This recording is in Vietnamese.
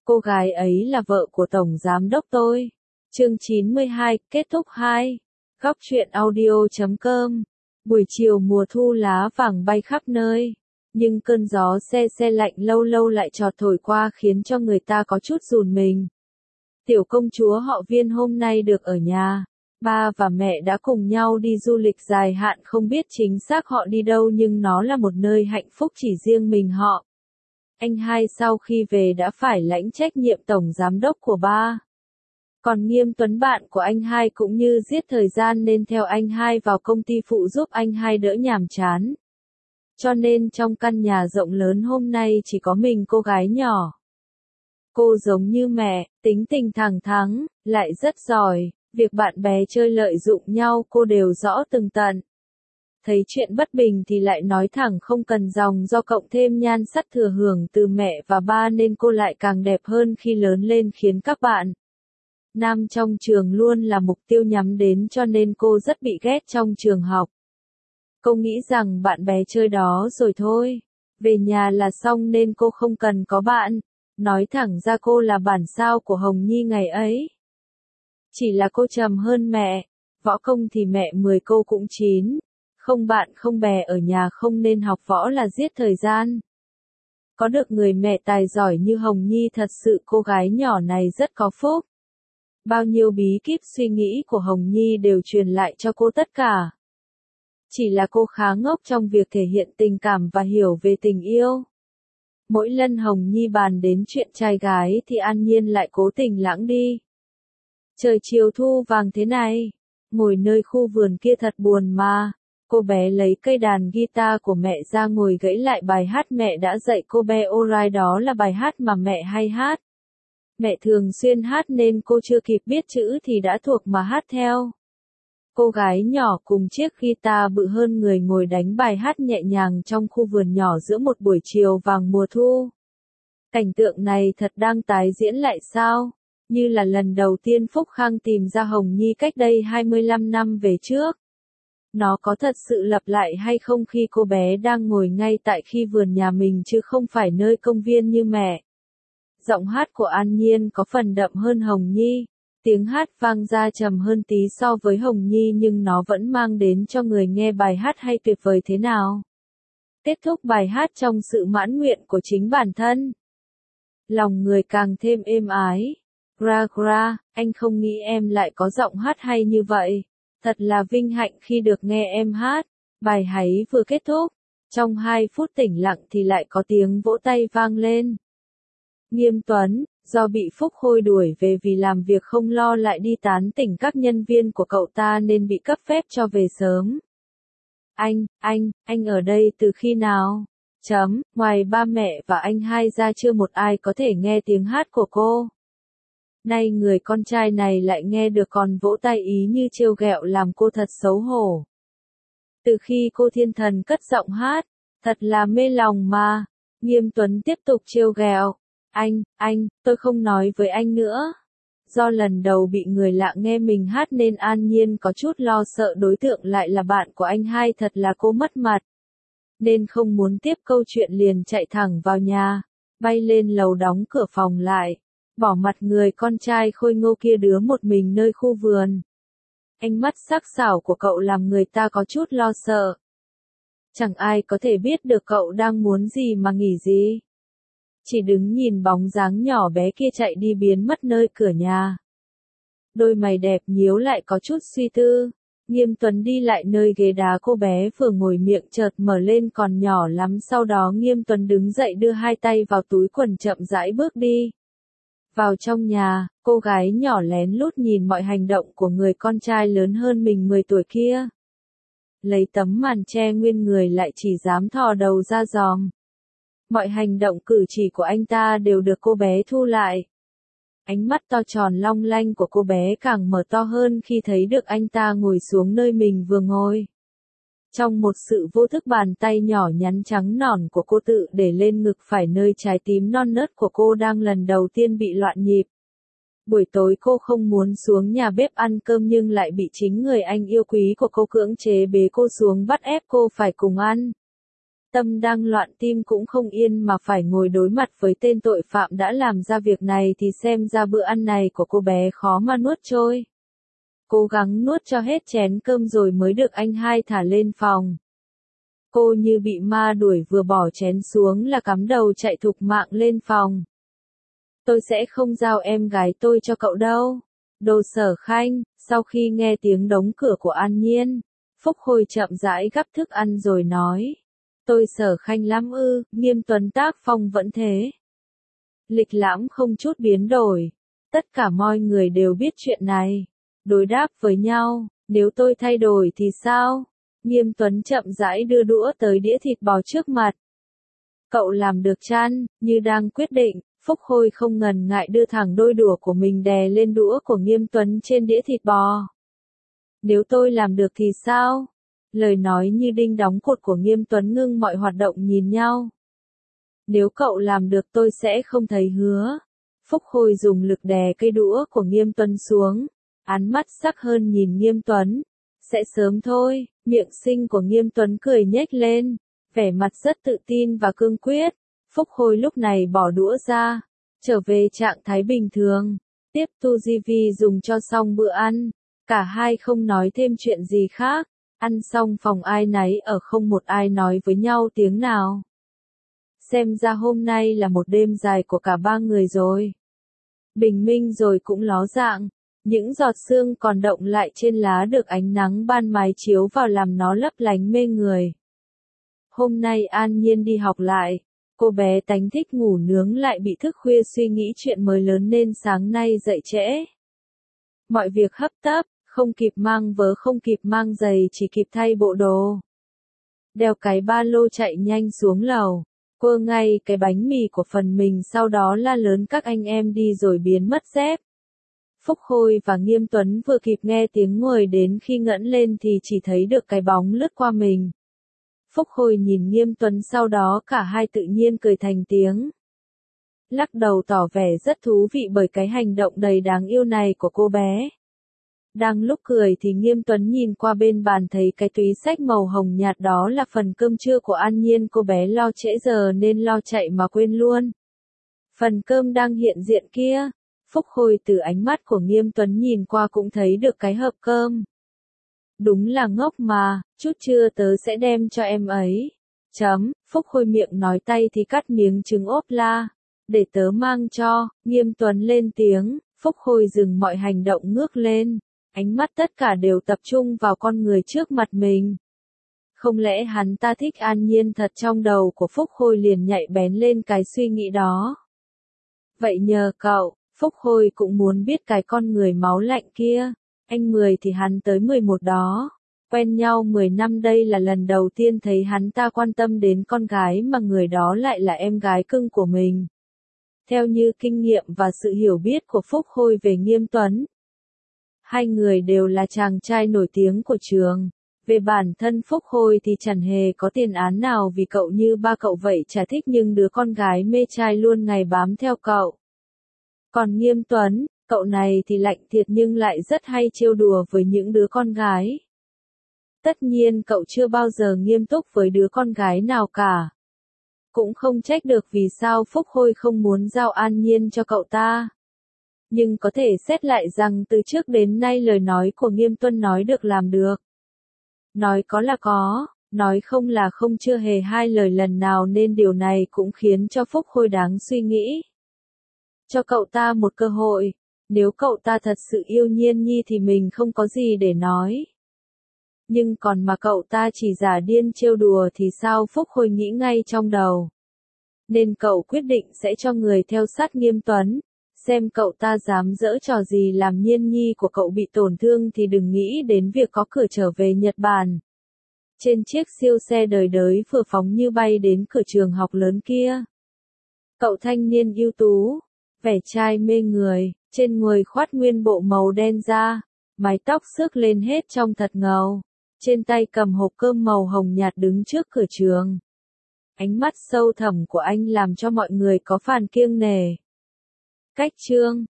Cô gái ấy là vợ của Tổng Giám đốc tôi. Chương 92, kết thúc 2. Góc truyện audio.com. Buổi chiều mùa thu lá vàng bay khắp nơi. Nhưng cơn gió se lạnh lâu lâu lại chọt thổi qua khiến cho người ta có chút run mình. Tiểu công chúa họ Viên hôm nay được ở nhà. Ba và mẹ đã cùng nhau đi du lịch dài hạn, không biết chính xác họ đi đâu nhưng nó là một nơi hạnh phúc chỉ riêng mình họ. Anh hai sau khi về đã phải lãnh trách nhiệm tổng giám đốc của ba. Còn Nghiêm Tuấn bạn của anh hai cũng như giết thời gian nên theo anh hai vào công ty phụ giúp anh hai đỡ nhàm chán. Cho nên trong căn nhà rộng lớn hôm nay chỉ có mình cô gái nhỏ. Cô giống như mẹ, tính tình thẳng thắn, lại rất giỏi, việc bạn bè chơi lợi dụng nhau cô đều rõ tường tận. Thấy chuyện bất bình thì lại nói thẳng không cần dòng, do cộng thêm nhan sắc thừa hưởng từ mẹ và ba nên cô lại càng đẹp hơn khi lớn lên, khiến các bạn nam trong trường luôn là mục tiêu nhắm đến, cho nên cô rất bị ghét trong trường học. Cô nghĩ rằng bạn bè chơi đó rồi thôi, về nhà là xong nên cô không cần có bạn. Nói thẳng ra cô là bản sao của Hồng Nhi ngày ấy. Chỉ là cô trầm hơn mẹ, võ công thì mẹ 10 cô cũng 9. Không bạn không bè ở nhà không nên học võ là giết thời gian. Có được người mẹ tài giỏi như Hồng Nhi thật sự cô gái nhỏ này rất có phúc. Bao nhiêu bí kíp suy nghĩ của Hồng Nhi đều truyền lại cho cô tất cả. Chỉ là cô khá ngốc trong việc thể hiện tình cảm và hiểu về tình yêu. Mỗi lần Hồng Nhi bàn đến chuyện trai gái thì An Nhiên lại cố tình lãng đi. Trời chiều thu vàng thế này, ngồi nơi khu vườn kia thật buồn mà. Cô bé lấy cây đàn guitar của mẹ ra ngồi gãy lại bài hát mẹ đã dạy cô bé Alright, đó là bài hát mà mẹ hay hát. Mẹ thường xuyên hát nên cô chưa kịp biết chữ thì đã thuộc mà hát theo. Cô gái nhỏ cùng chiếc guitar bự hơn người ngồi đánh bài hát nhẹ nhàng trong khu vườn nhỏ giữa một buổi chiều vàng mùa thu. Cảnh tượng này thật đang tái diễn lại sao? Như là lần đầu tiên Phúc Khang tìm ra Hồng Nhi cách đây 25 năm về trước. Nó có thật sự lặp lại hay không khi cô bé đang ngồi ngay tại khi vườn nhà mình chứ không phải nơi công viên như mẹ? Giọng hát của An Nhiên có phần đậm hơn Hồng Nhi. Tiếng hát vang ra trầm hơn tí so với Hồng Nhi nhưng nó vẫn mang đến cho người nghe bài hát hay tuyệt vời thế nào. Kết thúc bài hát trong sự mãn nguyện của chính bản thân. Lòng người càng thêm êm ái. Gra, anh không nghĩ em lại có giọng hát hay như vậy. Thật là vinh hạnh khi được nghe em hát. Bài háy vừa kết thúc. Trong 2 phút tĩnh lặng thì lại có tiếng vỗ tay vang lên. Nghiêm Tuấn, do bị Phúc Khôi đuổi về vì làm việc không lo lại đi tán tỉnh các nhân viên của cậu ta nên bị cấp phép cho về sớm. Anh ở đây từ khi nào? Ngoài ba mẹ và anh hai ra chưa một ai có thể nghe tiếng hát của cô. Nay người con trai này lại nghe được còn vỗ tay ý như trêu ghẹo làm cô thật xấu hổ. Từ khi cô thiên thần cất giọng hát, thật là mê lòng mà. Nghiêm Tuấn tiếp tục trêu ghẹo. Tôi không nói với anh nữa. Do lần đầu bị người lạ nghe mình hát nên An Nhiên có chút lo sợ đối tượng lại là bạn của anh hai, thật là cô mất mặt. Nên không muốn tiếp câu chuyện liền chạy thẳng vào nhà, bay lên lầu đóng cửa phòng lại, bỏ mặt người con trai khôi ngô kia đứa một mình nơi khu vườn. Ánh mắt sắc sảo của cậu làm người ta có chút lo sợ. Chẳng ai có thể biết được cậu đang muốn gì mà nghĩ gì. Chỉ đứng nhìn bóng dáng nhỏ bé kia chạy đi biến mất nơi cửa nhà. Đôi mày đẹp nhíu lại có chút suy tư. Nghiêm Tuấn đi lại nơi ghế đá cô bé vừa ngồi, miệng chợt mở lên còn nhỏ lắm, sau đó Nghiêm Tuấn đứng dậy đưa 2 tay vào túi quần chậm rãi bước đi. Vào trong nhà, cô gái nhỏ lén lút nhìn mọi hành động của người con trai lớn hơn mình 10 tuổi kia. Lấy tấm màn che nguyên người lại chỉ dám thò đầu ra dòm. Mọi hành động cử chỉ của anh ta đều được cô bé thu lại. Ánh mắt to tròn long lanh của cô bé càng mở to hơn khi thấy được anh ta ngồi xuống nơi mình vừa ngồi. Trong một sự vô thức, bàn tay nhỏ nhắn trắng nõn của cô tự để lên ngực phải nơi trái tim non nớt của cô đang lần đầu tiên bị loạn nhịp. Buổi tối cô không muốn xuống nhà bếp ăn cơm nhưng lại bị chính người anh yêu quý của cô cưỡng chế bế cô xuống bắt ép cô phải cùng ăn. Tâm đang loạn tim cũng không yên mà phải ngồi đối mặt với tên tội phạm đã làm ra việc này thì xem ra bữa ăn này của cô bé khó mà nuốt trôi. Cố gắng nuốt cho hết chén cơm rồi mới được anh hai thả lên phòng. Cô như bị ma đuổi vừa bỏ chén xuống là cắm đầu chạy thục mạng lên phòng. Tôi sẽ không giao em gái tôi cho cậu đâu. Đồ Sở Khanh, sau khi nghe tiếng đóng cửa của An Nhiên, Phúc Khôi chậm rãi gắp thức ăn rồi nói. Tôi Sở Khanh lắm ư, Nghiêm Tuấn tác phong vẫn thế. Lịch lãm không chút biến đổi. Tất cả mọi người đều biết chuyện này. Đối đáp với nhau, nếu tôi thay đổi thì sao? Nghiêm Tuấn chậm rãi đưa đũa tới đĩa thịt bò trước mặt. Cậu làm được chăng? Như đang quyết định, Phúc Khôi không ngần ngại đưa thẳng đôi đũa của mình đè lên đũa của Nghiêm Tuấn trên đĩa thịt bò. Nếu tôi làm được thì sao? Lời nói như đinh đóng cột của Nghiêm Tuấn ngưng mọi hoạt động nhìn nhau. Nếu cậu làm được tôi sẽ không thấy hứa. Phúc Khôi dùng lực đè cây đũa của Nghiêm Tuấn xuống. Ánh mắt sắc hơn nhìn Nghiêm Tuấn. Sẽ sớm thôi, miệng xinh của Nghiêm Tuấn cười nhếch lên. Vẻ mặt rất tự tin và cương quyết. Phúc Khôi lúc này bỏ đũa ra. Trở về trạng thái bình thường. Tiếp tu di vi dùng cho xong bữa ăn. Cả hai không nói thêm chuyện gì khác. Ăn xong phòng ai nấy ở không một ai nói với nhau tiếng nào. Xem ra hôm nay là một đêm dài của cả ba người rồi. Bình minh rồi cũng ló dạng. Những giọt sương còn động lại trên lá được ánh nắng ban mai chiếu vào làm nó lấp lánh mê người. Hôm nay An Nhiên đi học lại. Cô bé tánh thích ngủ nướng lại bị thức khuya suy nghĩ chuyện mới lớn nên sáng nay dậy trễ. Mọi việc hấp tấp, không kịp mang vớ không kịp mang giày chỉ kịp thay bộ đồ. Đeo cái ba lô chạy nhanh xuống lầu. Quơ ngay cái bánh mì của phần mình sau đó la lớn các anh em đi rồi biến mất dép. Phúc Khôi và Nghiêm Tuấn vừa kịp nghe tiếng người đến khi ngẩng lên thì chỉ thấy được cái bóng lướt qua mình. Phúc Khôi nhìn Nghiêm Tuấn sau đó cả hai tự nhiên cười thành tiếng. Lắc đầu tỏ vẻ rất thú vị bởi cái hành động đầy đáng yêu này của cô bé. Đang lúc cười thì Nghiêm Tuấn nhìn qua bên bàn thấy cái túi xách màu hồng nhạt đó là phần cơm trưa của An Nhiên, cô bé lo trễ giờ nên lo chạy mà quên luôn. Phần cơm đang hiện diện kia. Phúc Khôi từ ánh mắt của Nghiêm Tuấn nhìn qua cũng thấy được cái hộp cơm. Đúng là ngốc mà, chút trưa tớ sẽ đem cho em ấy. Phúc Khôi miệng nói tay thì cắt miếng trứng ốp la. Để tớ mang cho, Nghiêm Tuấn lên tiếng, Phúc Khôi dừng mọi hành động ngước lên. Ánh mắt tất cả đều tập trung vào con người trước mặt mình. Không lẽ hắn ta thích An Nhiên thật? Trong đầu của Phúc Khôi liền nhạy bén lên cái suy nghĩ đó. Vậy nhờ cậu, Phúc Khôi cũng muốn biết cái con người máu lạnh kia. Anh 10 thì hắn tới 11 đó. Quen nhau 10 năm đây là lần đầu tiên thấy hắn ta quan tâm đến con gái mà người đó lại là em gái cưng của mình. Theo như kinh nghiệm và sự hiểu biết của Phúc Khôi về Nghiêm Tuấn, hai người đều là chàng trai nổi tiếng của trường. Về bản thân Phúc Khôi thì chẳng hề có tiền án nào vì cậu như ba cậu vậy chả thích nhưng đứa con gái mê trai luôn ngày bám theo cậu. Còn Nghiêm Tuấn, cậu này thì lạnh thiệt nhưng lại rất hay trêu đùa với những đứa con gái. Tất nhiên cậu chưa bao giờ nghiêm túc với đứa con gái nào cả. Cũng không trách được vì sao Phúc Khôi không muốn giao An Nhiên cho cậu ta. Nhưng có thể xét lại rằng từ trước đến nay lời nói của Nghiêm Tuấn nói được làm được. Nói có là có, nói không là không, chưa hề hai lời lần nào nên điều này cũng khiến cho Phúc Khôi đáng suy nghĩ. Cho cậu ta một cơ hội, nếu cậu ta thật sự yêu Nhiên Nhi thì mình không có gì để nói. Nhưng còn mà cậu ta chỉ giả điên trêu đùa thì sao? Phúc Khôi nghĩ ngay trong đầu. Nên cậu quyết định sẽ cho người theo sát Nghiêm Tuấn. Xem cậu ta dám giở trò gì làm Nhiên Nhi của cậu bị tổn thương thì đừng nghĩ đến việc có cửa trở về Nhật Bản. Trên chiếc siêu xe đời đới vừa phóng như bay đến cửa trường học lớn kia. Cậu thanh niên ưu tú, vẻ trai mê người, trên người khoác nguyên bộ màu đen da, mái tóc xước lên hết trông thật ngầu. Trên tay cầm hộp cơm màu hồng nhạt đứng trước cửa trường. Ánh mắt sâu thẳm của anh làm cho mọi người có phần kiêng nể. Cách chương